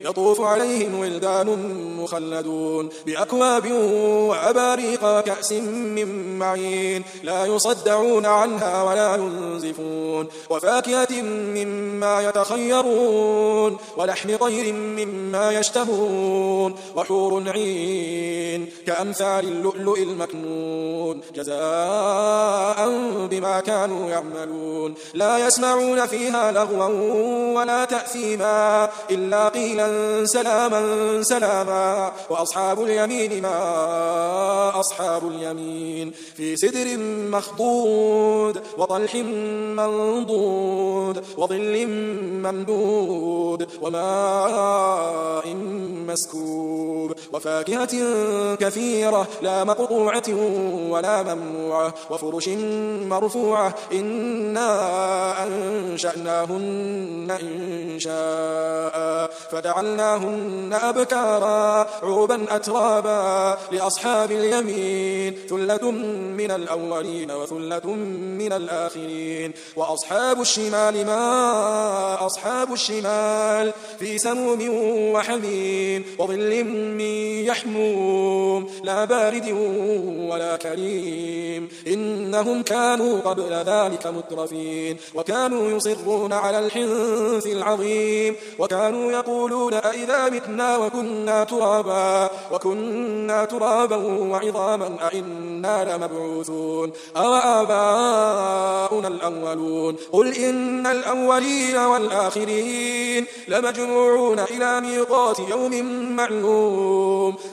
يطوف عليهم ولدان مخلدون بأكواب وأباريق وكأس من معين لا يصدعون عنها ولا ينزفون وفاكهة مما يتخيرون ولحم طير مما يشتهون وحور عين كأمثال اللؤلؤ المكنون جزاء بما كانوا يعملون لا يسمعون فيها لغوا ولا تأثيما إلا قيلا سلاما سلاما وأصحاب اليمين ما أصحاب اليمين في سدر مخضود وطلح منضود وظل ممدود وماء مسكوب وفاكهة كثيرة لا مقطوعة ولا ممنوعة وفرش مرفوعة إنا أنشأناهن إنشاء فجعلناهن أبكارا عربا أترابا لأصحاب اليمين ثلة من الأولين وثلة من الآخرين وأصحاب الشمال ما أصحاب الشمال في سموم وحميم وظل من يحموم لا بارد ولا كريم إنهم كانوا قبل ذلك مترفين وكانوا يصرون على الحنث العظيم وكانوا يقولون أئذا متنا وكنا ترابا وعظاما أئنا لمبعوثون أو آباؤنا الأولون قل إن الأولين والآخرين لمجموعون إلى ميقات يوم معلوم